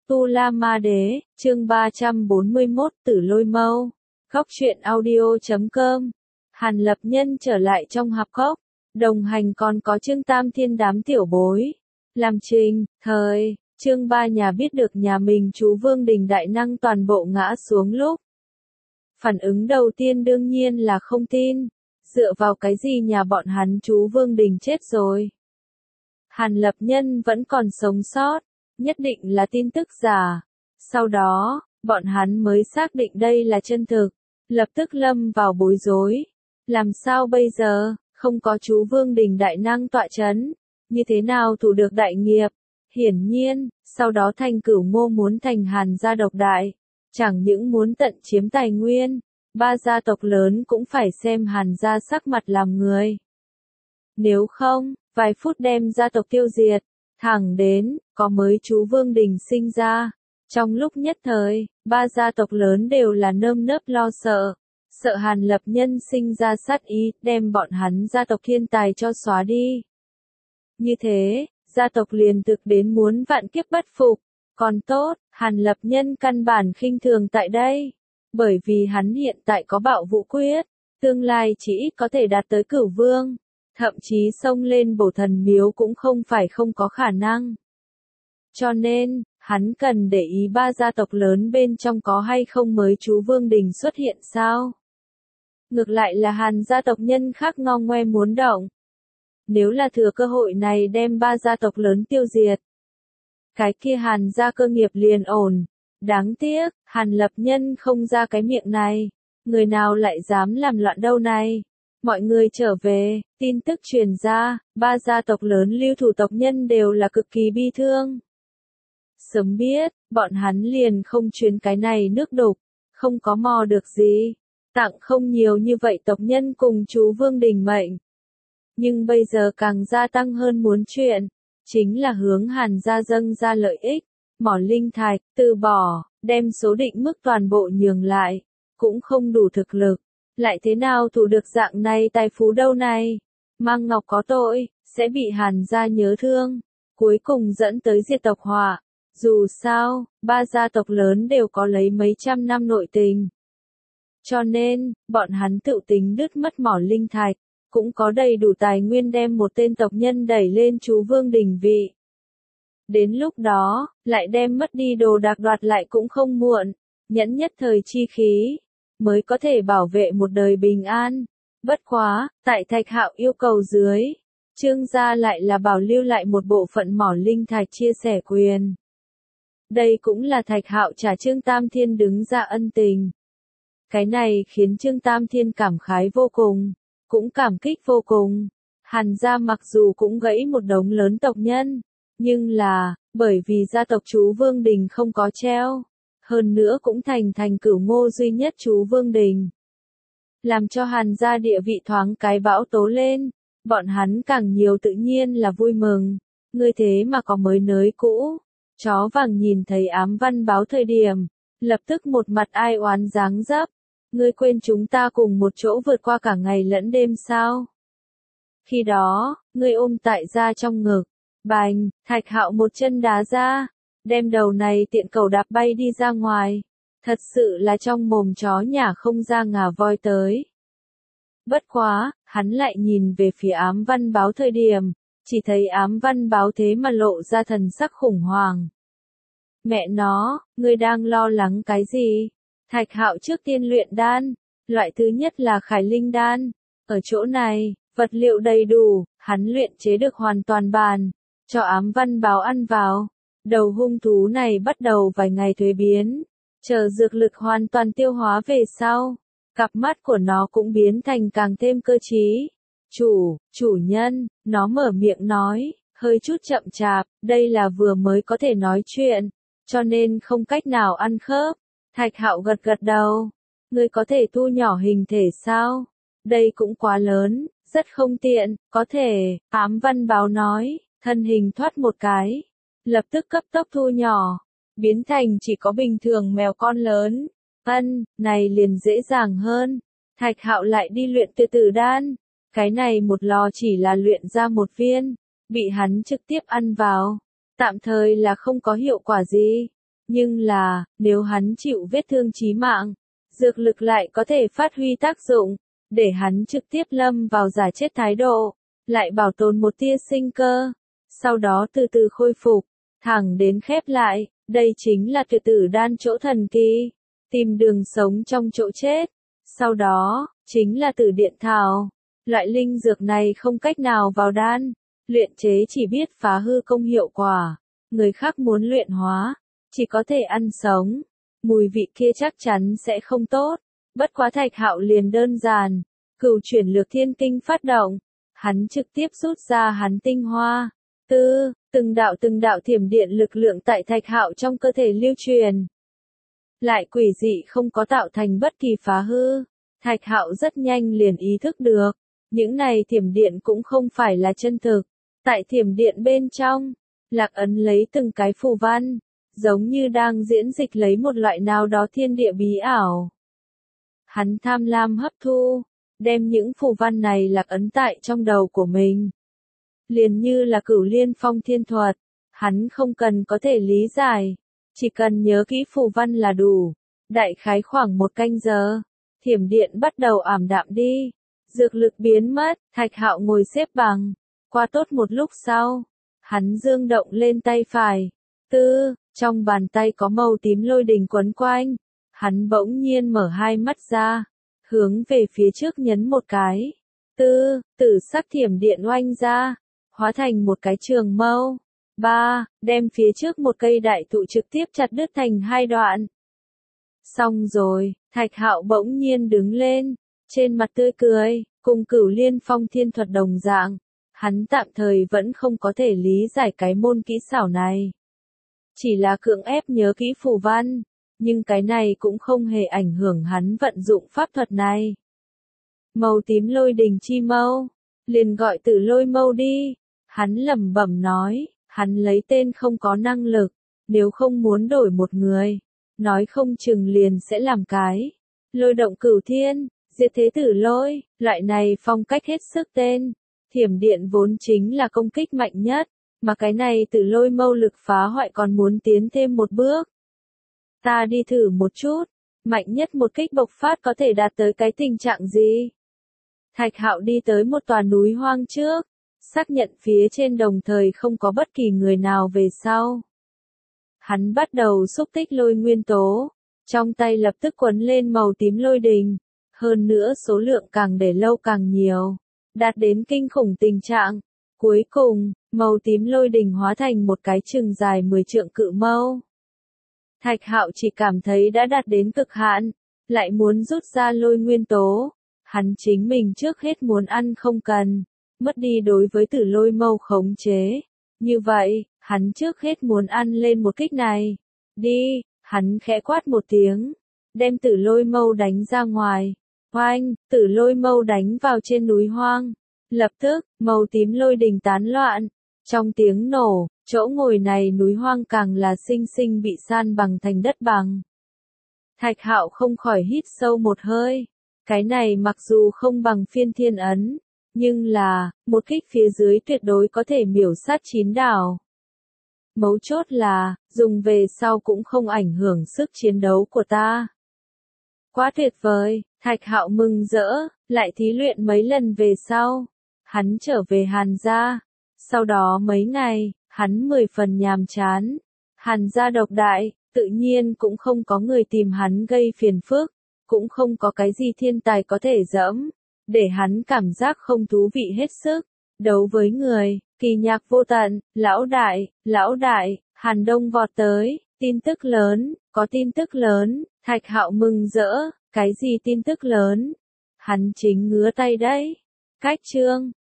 Tu La Ma Đế, chương 341, Tử Lôi Mâu. Góc truyện audio.com. Hàn Lập Nhân trở lại trong hạp cốc, đồng hành còn có Trương Tam Thiên đám tiểu bối. Làm trình, thời, Trương Ba Nhà biết được nhà mình chú Vương Đình đại năng toàn bộ ngã xuống lúc. Phản ứng đầu tiên đương nhiên là không tin, dựa vào cái gì nhà bọn hắn chú Vương Đình chết rồi. Hàn Lập Nhân vẫn còn sống sót, nhất định là tin tức giả. Sau đó, bọn hắn mới xác định đây là chân thực, lập tức lâm vào bối rối. Làm sao bây giờ, không có chú Vương Đình đại năng tọa chấn, như thế nào thủ được đại nghiệp? Hiển nhiên, sau đó Thanh Cửu Ngô muốn thành Hàn gia độc đại, chẳng những muốn tận chiếm tài nguyên, ba gia tộc lớn cũng phải xem Hàn gia sắc mặt làm người. Nếu không, vài phút đem gia tộc tiêu diệt, thẳng đến, có mới chú Vương Đình sinh ra. Trong lúc nhất thời, ba gia tộc lớn đều là nơm nớp lo sợ. Sợ Hàn Lập Nhân sinh ra sát ý, đem bọn hắn gia tộc thiên tài cho xóa đi. Như thế, gia tộc liền thực đến muốn vạn kiếp bất phục. Còn tốt, Hàn Lập Nhân căn bản khinh thường tại đây. Bởi vì hắn hiện tại có bạo vũ quyết, tương lai chỉ ít có thể đạt tới cửu vương. Thậm chí xông lên bổ thần miếu cũng không phải không có khả năng. Cho nên, hắn cần để ý ba gia tộc lớn bên trong có hay không mới chú Vương Đình xuất hiện sao. Ngược lại là Hàn gia tộc nhân khác ngo ngoe muốn động. Nếu là thừa cơ hội này đem ba gia tộc lớn tiêu diệt, cái kia Hàn gia cơ nghiệp liền ổn. Đáng tiếc, Hàn Lập Nhân không ra cái miệng này. Người nào lại dám làm loạn đâu này. Mọi người trở về, tin tức truyền ra, ba gia tộc lớn lưu thủ tộc nhân đều là cực kỳ bi thương. Sớm biết, bọn hắn liền không truyền cái này nước đục, không có mò được gì, tặng không nhiều như vậy tộc nhân cùng chú Vương Đình mệnh. Nhưng bây giờ càng gia tăng hơn muốn chuyện, chính là hướng Hàn gia dâng ra lợi ích, mỏ linh thạch, từ bỏ, đem số định mức toàn bộ nhường lại, cũng không đủ thực lực. Lại thế nào thủ được dạng này tài phú đâu này? Mang Ngọc có tội, sẽ bị Hàn gia nhớ thương, cuối cùng dẫn tới diệt tộc họa. Dù sao, ba gia tộc lớn đều có lấy mấy trăm năm nội tình. Cho nên, bọn hắn tự tính đứt mất mỏ linh thạch, cũng có đầy đủ tài nguyên đem một tên tộc nhân đẩy lên chú Vương Đình vị. Đến lúc đó, lại đem mất đi đồ đạc đoạt lại cũng không muộn, nhẫn nhất thời chi khí, mới có thể bảo vệ một đời bình an. Bất quá, tại Thạch Hạo yêu cầu dưới, Trương gia lại là bảo lưu lại một bộ phận mỏ linh thạch chia sẻ quyền. Đây cũng là Thạch Hạo trả Trương Tam Thiên đứng ra ân tình. Cái này khiến Trương Tam Thiên cảm khái vô cùng, cũng cảm kích vô cùng. Hàn gia mặc dù cũng gãy một đống lớn tộc nhân, nhưng là, bởi vì gia tộc chú Vương Đình không có treo, hơn nữa cũng thành Cửu Ngô duy nhất chú Vương Đình. Làm cho Hàn gia địa vị thoáng cái bão tố lên, bọn hắn càng nhiều tự nhiên là vui mừng. Ngươi thế mà có mới nới cũ. Chó vàng nhìn thấy ám văn báo thời điểm, lập tức một mặt ai oán dáng dấp. Ngươi quên chúng ta cùng một chỗ vượt qua cả ngày lẫn đêm sao? Khi đó, ngươi ôm tại gia trong ngực, bành, Thạch Hạo một chân đá ra, đem đầu này tiện cầu đạp bay đi ra ngoài. Thật sự là trong mồm chó nhả không ra ngà voi tới. Bất quá, hắn lại nhìn về phía ám văn báo thời điểm, chỉ thấy ám văn báo thế mà lộ ra thần sắc khủng hoảng. Mẹ nó, ngươi đang lo lắng cái gì? Thạch Hạo trước tiên luyện đan, loại thứ nhất là Khải Linh đan. Ở chỗ này, vật liệu đầy đủ, hắn luyện chế được hoàn toàn bàn, cho ám văn báo ăn vào. Đầu hung thú này bắt đầu vài ngày thuế biến, chờ dược lực hoàn toàn tiêu hóa về sau, cặp mắt của nó cũng biến thành càng thêm cơ trí. Chủ nhân, nó mở miệng nói, hơi chút chậm chạp, đây là vừa mới có thể nói chuyện, cho nên không cách nào ăn khớp. Thạch Hạo gật gật đầu, ngươi có thể thu nhỏ hình thể sao? Đây cũng quá lớn, rất không tiện, có thể, ám văn báo nói, thân hình thoát một cái, lập tức cấp tốc thu nhỏ, biến thành chỉ có bình thường mèo con lớn. Này liền dễ dàng hơn. Thạch Hạo lại đi luyện từ tử đan. Cái này một lò chỉ là luyện ra một viên, bị hắn trực tiếp ăn vào. Tạm thời là không có hiệu quả gì. Nhưng là, nếu hắn chịu vết thương chí mạng, dược lực lại có thể phát huy tác dụng, để hắn trực tiếp lâm vào giả chết thái độ, lại bảo tồn một tia sinh cơ, sau đó từ từ khôi phục, thẳng đến khép lại, đây chính là tuyệt tử đan chỗ thần kỳ, tìm đường sống trong chỗ chết. Sau đó, chính là tử điện thảo. Loại linh dược này không cách nào vào đan, luyện chế chỉ biết phá hư công hiệu quả. Người khác muốn luyện hóa, chỉ có thể ăn sống. Mùi vị kia chắc chắn sẽ không tốt. Bất quá Thạch Hạo liền đơn giản, Cửu Chuyển Lược Thiên Kinh phát động, hắn trực tiếp rút ra hắn tinh hoa. Từng đạo thiểm điện lực lượng tại Thạch Hạo trong cơ thể lưu truyền. Lại quỷ dị không có tạo thành bất kỳ phá hư. Thạch Hạo rất nhanh liền ý thức được, những này thiểm điện cũng không phải là chân thực. Tại thiểm điện bên trong, Lạc Ấn lấy từng cái phù văn, giống như đang diễn dịch lấy một loại nào đó thiên địa bí ảo. Hắn tham lam hấp thu, đem những phù văn này lạc ấn tại trong đầu của mình. Liền như là Cửu Liên Phong Thiên Thuật, hắn không cần có thể lý giải, chỉ cần nhớ kỹ phù văn là đủ. Đại khái khoảng 1 canh giờ, thiểm điện bắt đầu ảm đạm đi, dược lực biến mất, Thạch Hạo ngồi xếp bằng. Qua tốt một lúc sau, hắn dương động lên tay phải. Trong bàn tay có màu tím lôi đình quấn quanh. Hắn bỗng nhiên mở hai mắt ra, hướng về phía trước nhấn một cái. Tử sắc thiểm điện oanh ra, hóa thành một cái trường mâu. Đem phía trước một cây đại thụ trực tiếp chặt đứt thành 2 đoạn. Xong rồi, Thạch Hạo bỗng nhiên đứng lên, trên mặt tươi cười, cùng Cửu Liên Phong Thiên Thuật đồng dạng. Hắn tạm thời vẫn không có thể lý giải cái môn kỹ xảo này. Chỉ là cưỡng ép nhớ kỹ phù văn, nhưng cái này cũng không hề ảnh hưởng hắn vận dụng pháp thuật này. Màu tím lôi đình chi mâu, liền gọi Tử Lôi Mâu đi. Hắn lẩm bẩm nói, hắn lấy tên không có năng lực, nếu không muốn đổi một người, nói không chừng liền sẽ làm cái lôi động cửu thiên, diệt thế tử lôi, loại này phong cách hết sức tên. Thiểm điện vốn chính là công kích mạnh nhất, mà cái này Tử Lôi Mâu lực phá hoại còn muốn tiến thêm một bước. Ta đi thử một chút, mạnh nhất một kích bộc phát có thể đạt tới cái tình trạng gì? Thạch Hạo đi tới một tòa núi hoang trước, xác nhận phía trên đồng thời không có bất kỳ người nào về sau. Hắn bắt đầu xúc tích lôi nguyên tố, trong tay lập tức quấn lên màu tím lôi đình, hơn nữa số lượng càng để lâu càng nhiều, đạt đến kinh khủng tình trạng. Cuối cùng, màu tím lôi đình hóa thành một cái chừng dài 10 trượng cự mâu. Thạch Hạo chỉ cảm thấy đã đạt đến cực hạn, lại muốn rút ra lôi nguyên tố. Hắn chính mình trước hết muốn ăn không cần, mất đi đối với Tử Lôi Mâu khống chế. Như vậy, hắn trước hết muốn ăn lên một kích này. Đi, hắn khẽ quát một tiếng, đem Tử Lôi Mâu đánh ra ngoài. Oanh, Tử Lôi Mâu đánh vào trên núi hoang. Lập tức, màu tím lôi đình tán loạn. Trong tiếng nổ, chỗ ngồi này núi hoang càng là sinh sinh bị san bằng thành đất bằng. Thạch Hạo không khỏi hít sâu một hơi. Cái này mặc dù không bằng Phiên Thiên Ấn, nhưng là, một kích phía dưới tuyệt đối có thể miểu sát 9 đảo. Mấu chốt là, dùng về sau cũng không ảnh hưởng sức chiến đấu của ta. Quá tuyệt vời, Thạch Hạo mừng rỡ, lại thí luyện mấy lần về sau. Hắn trở về Hàn gia. Sau đó mấy ngày, hắn 10 phần nhàm chán. Hàn gia độc đại, tự nhiên cũng không có người tìm hắn gây phiền phức, cũng không có cái gì thiên tài có thể dẫm, để hắn cảm giác không thú vị hết sức. Đấu với người, kỳ nhạc vô tận, lão đại, Hàn Đông vọt tới, tin tức lớn, có tin tức lớn. Thạch Hạo mừng rỡ, cái gì tin tức lớn? Hắn chính ngứa tay đấy. Cách chương